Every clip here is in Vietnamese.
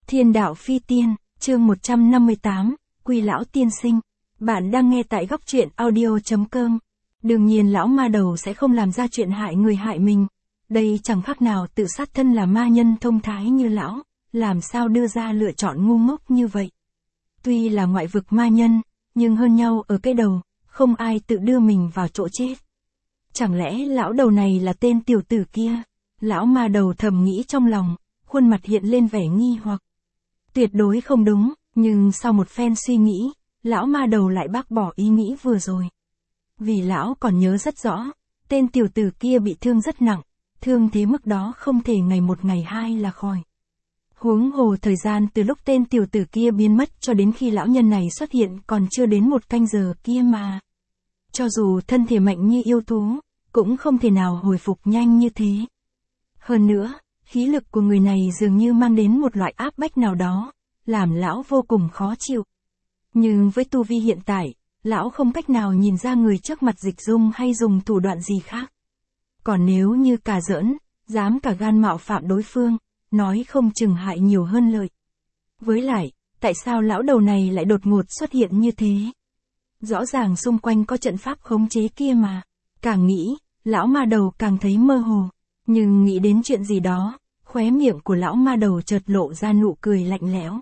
Thiên đạo phi tiên, chương 158, Quy lão tiên sinh. Bạn đang nghe tại góc truyện audio.com. Đương nhiên lão ma đầu sẽ không làm ra chuyện hại người hại mình. Đây chẳng khác nào tự sát thân là ma nhân thông thái như lão, làm sao đưa ra lựa chọn ngu ngốc như vậy. Tuy là ngoại vực ma nhân, nhưng hơn nhau ở cái đầu, không ai tự đưa mình vào chỗ chết. Chẳng lẽ lão đầu này là tên tiểu tử kia? Lão ma đầu thầm nghĩ trong lòng, khuôn mặt hiện lên vẻ nghi hoặc. Tuyệt đối không đúng, nhưng sau một phen suy nghĩ, lão ma đầu lại bác bỏ ý nghĩ vừa rồi. Vì lão còn nhớ rất rõ, tên tiểu tử kia bị thương rất nặng, thương thế mức đó không thể ngày một ngày hai là khỏi. Huống hồ thời gian từ lúc tên tiểu tử kia biến mất cho đến khi lão nhân này xuất hiện còn chưa đến một canh giờ kia mà. Cho dù thân thể mạnh như yêu thú, cũng không thể nào hồi phục nhanh như thế. Hơn nữa, khí lực của người này dường như mang đến một loại áp bách nào đó, làm lão vô cùng khó chịu. Nhưng với tu vi hiện tại, lão không cách nào nhìn ra người trước mặt dịch dung hay dùng thủ đoạn gì khác. Còn nếu như cà giỡn, dám cả gan mạo phạm đối phương, nói không chừng hại nhiều hơn lợi. Với lại, tại sao lão đầu này lại đột ngột xuất hiện như thế? Rõ ràng xung quanh có trận pháp khống chế kia mà. Càng nghĩ, lão ma đầu càng thấy mơ hồ. Nhưng nghĩ đến chuyện gì đó, khóe miệng của lão ma đầu chợt lộ ra nụ cười lạnh lẽo.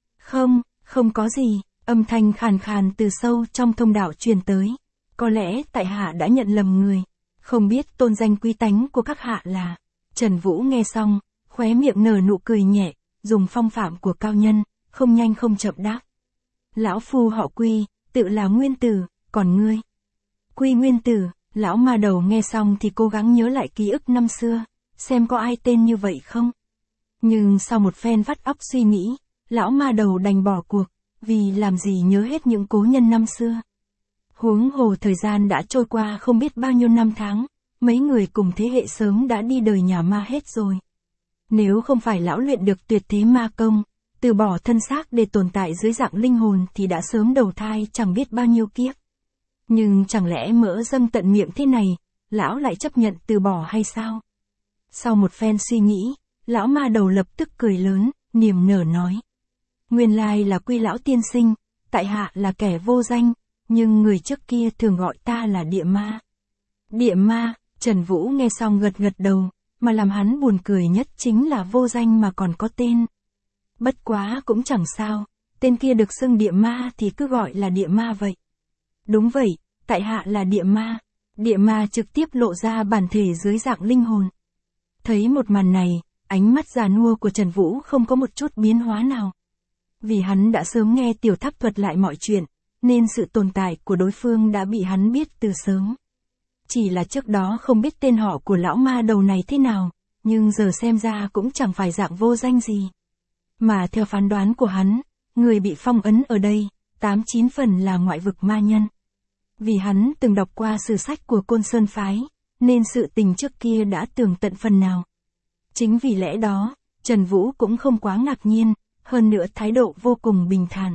Không có gì, âm thanh khàn khàn từ sâu trong thông đạo truyền tới. Có lẽ tại hạ đã nhận lầm người. Không biết tôn danh quý tánh của các hạ là. Trần Vũ nghe xong, khóe miệng nở nụ cười nhẹ, dùng phong phạm của cao nhân, không nhanh không chậm đáp. Lão phu họ Quy, tự là Nguyên Tử, còn ngươi? Quy Nguyên Tử. Lão ma đầu nghe xong thì cố gắng nhớ lại ký ức năm xưa, xem có ai tên như vậy không. Nhưng sau một phen vắt óc suy nghĩ, lão ma đầu đành bỏ cuộc, vì làm gì nhớ hết những cố nhân năm xưa. Huống hồ thời gian đã trôi qua không biết bao nhiêu năm tháng, mấy người cùng thế hệ sớm đã đi đời nhà ma hết rồi. Nếu không phải lão luyện được tuyệt thế ma công, từ bỏ thân xác để tồn tại dưới dạng linh hồn thì đã sớm đầu thai chẳng biết bao nhiêu kiếp. Nhưng chẳng lẽ mỡ dâng tận miệng thế này, lão lại chấp nhận từ bỏ hay sao? Sau một phen suy nghĩ, lão ma đầu lập tức cười lớn, niềm nở nói. Nguyên lai là Quy lão tiên sinh, tại hạ là kẻ vô danh, nhưng người trước kia thường gọi ta là địa ma. Địa ma, Trần Vũ nghe xong gật gật đầu, mà làm hắn buồn cười nhất chính là vô danh mà còn có tên. Bất quá cũng chẳng sao, tên kia được xưng địa ma thì cứ gọi là địa ma vậy. Đúng vậy, tại hạ là địa ma. Địa ma trực tiếp lộ ra bản thể dưới dạng linh hồn. Thấy một màn này, ánh mắt già nua của Trần Vũ không có một chút biến hóa nào. Vì hắn đã sớm nghe tiểu tháp thuật lại mọi chuyện, nên sự tồn tại của đối phương đã bị hắn biết từ sớm. Chỉ là trước đó không biết tên họ của lão ma đầu này thế nào, nhưng giờ xem ra cũng chẳng phải dạng vô danh gì. Mà theo phán đoán của hắn, người bị phong ấn ở đây, 8-9 phần là ngoại vực ma nhân. Vì hắn từng đọc qua sử sách của Côn Sơn Phái, nên sự tình trước kia đã tường tận phần nào. Chính vì lẽ đó, Trần Vũ cũng không quá ngạc nhiên, hơn nữa thái độ vô cùng bình thản.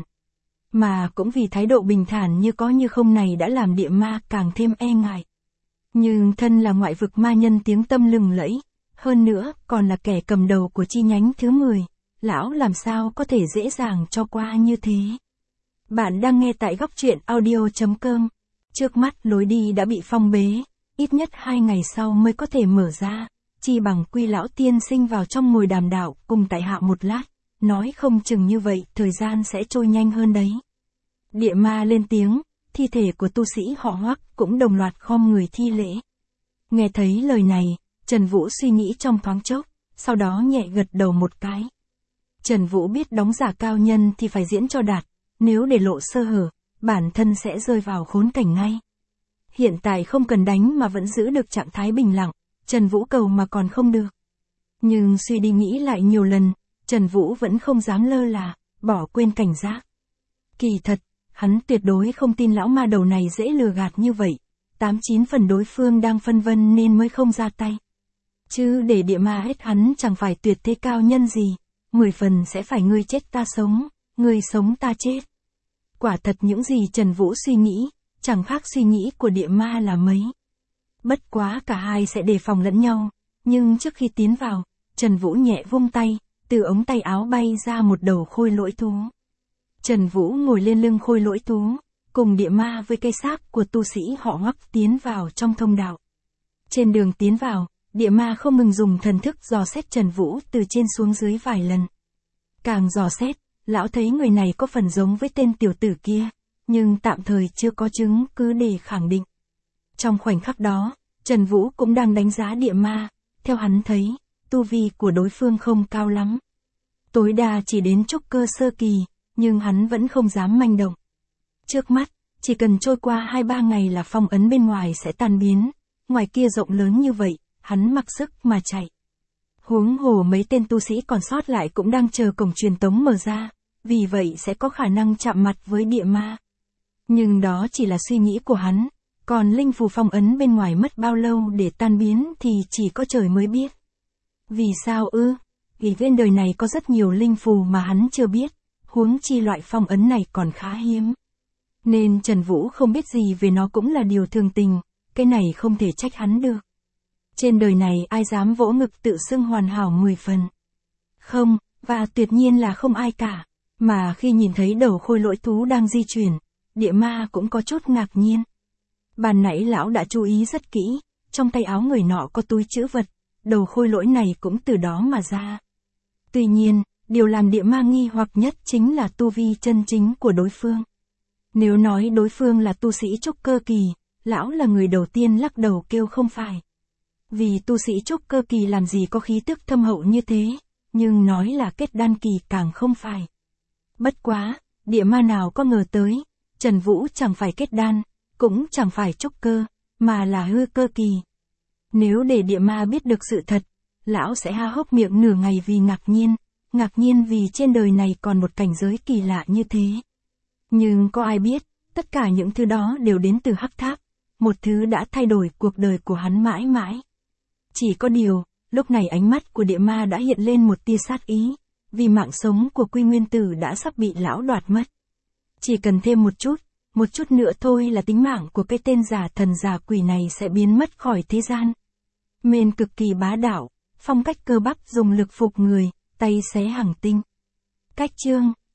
Mà cũng vì thái độ bình thản như có như không này đã làm địa ma càng thêm e ngại. Nhưng thân là ngoại vực ma nhân tiếng tâm lừng lẫy, hơn nữa còn là kẻ cầm đầu của chi nhánh thứ 10, lão làm sao có thể dễ dàng cho qua như thế. Bạn đang nghe tại góc truyện audio.com. Trước mắt lối đi đã bị phong bế, ít nhất 2 ngày sau mới có thể mở ra, chi bằng Quy lão tiên sinh vào trong ngồi đàm đạo cùng tại hạ một lát, nói không chừng như vậy thời gian sẽ trôi nhanh hơn đấy. Địa ma lên tiếng, thi thể của tu sĩ họ Hoắc cũng đồng loạt khom người thi lễ. Nghe thấy lời này, Trần Vũ suy nghĩ trong thoáng chốc, sau đó nhẹ gật đầu một cái. Trần Vũ biết đóng giả cao nhân thì phải diễn cho đạt, nếu để lộ sơ hở, bản thân sẽ rơi vào khốn cảnh ngay. Hiện tại không cần đánh mà vẫn giữ được trạng thái bình lặng, Trần Vũ cầu mà còn không được. Nhưng suy đi nghĩ lại nhiều lần, Trần Vũ vẫn không dám lơ là, bỏ quên cảnh giác. Kỳ thật, hắn tuyệt đối không tin lão ma đầu này dễ lừa gạt như vậy, 8-9 phần đối phương đang phân vân nên mới không ra tay. Chứ để địa ma hết hắn chẳng phải tuyệt thế cao nhân gì, 10 phần sẽ phải ngươi chết ta sống, ngươi sống ta chết. Quả thật những gì Trần Vũ suy nghĩ, chẳng khác suy nghĩ của địa ma là mấy. Bất quá cả hai sẽ đề phòng lẫn nhau, nhưng trước khi tiến vào, Trần Vũ nhẹ vung tay, từ ống tay áo bay ra một đầu khôi lỗi thú. Trần Vũ ngồi lên lưng khôi lỗi thú, cùng địa ma với cây xác của tu sĩ họ Hoắc tiến vào trong thông đạo. Trên đường tiến vào, địa ma không ngừng dùng thần thức dò xét Trần Vũ từ trên xuống dưới vài lần. Càng dò xét, lão thấy người này có phần giống với tên tiểu tử kia, nhưng tạm thời chưa có chứng cứ để khẳng định. Trong khoảnh khắc đó, Trần Vũ cũng đang đánh giá địa ma, theo hắn thấy, tu vi của đối phương không cao lắm. Tối đa chỉ đến trúc cơ sơ kỳ, nhưng hắn vẫn không dám manh động. Trước mắt, chỉ cần trôi qua 2-3 ngày là phong ấn bên ngoài sẽ tan biến, ngoài kia rộng lớn như vậy, hắn mặc sức mà chạy. Huống hồ mấy tên tu sĩ còn sót lại cũng đang chờ cổng truyền tống mở ra, vì vậy sẽ có khả năng chạm mặt với địa ma. Nhưng đó chỉ là suy nghĩ của hắn, còn linh phù phong ấn bên ngoài mất bao lâu để tan biến thì chỉ có trời mới biết. Vì sao ư? Vì trên đời này có rất nhiều linh phù mà hắn chưa biết, huống chi loại phong ấn này còn khá hiếm. Nên Trần Vũ không biết gì về nó cũng là điều thường tình, cái này không thể trách hắn được. Trên đời này ai dám vỗ ngực tự xưng hoàn hảo 10 phần. Không, và tuyệt nhiên là không ai cả. Mà khi nhìn thấy đầu khôi lỗi thú đang di chuyển, địa ma cũng có chút ngạc nhiên. Ban nãy lão đã chú ý rất kỹ, trong tay áo người nọ có túi trữ vật, đầu khôi lỗi này cũng từ đó mà ra. Tuy nhiên, điều làm địa ma nghi hoặc nhất chính là tu vi chân chính của đối phương. Nếu nói đối phương là tu sĩ trúc cơ kỳ, lão là người đầu tiên lắc đầu kêu không phải. Vì tu sĩ trúc cơ kỳ làm gì có khí tức thâm hậu như thế, nhưng nói là kết đan kỳ càng không phải. Bất quá, địa ma nào có ngờ tới, Trần Vũ chẳng phải kết đan, cũng chẳng phải trúc cơ, mà là hư cơ kỳ. Nếu để địa ma biết được sự thật, lão sẽ há hốc miệng nửa ngày vì ngạc nhiên vì trên đời này còn một cảnh giới kỳ lạ như thế. Nhưng có ai biết, tất cả những thứ đó đều đến từ hắc tháp, một thứ đã thay đổi cuộc đời của hắn mãi mãi. Chỉ có điều, lúc này ánh mắt của địa ma đã hiện lên một tia sát ý, vì mạng sống của Quy Nguyên Tử đã sắp bị lão đoạt mất. Chỉ cần thêm một chút nữa thôi là tính mạng của cái tên giả thần giả quỷ này sẽ biến mất khỏi thế gian. Mên cực kỳ bá đạo, phong cách cơ bắp dùng lực phục người, tay xé hàng tinh. Cách chương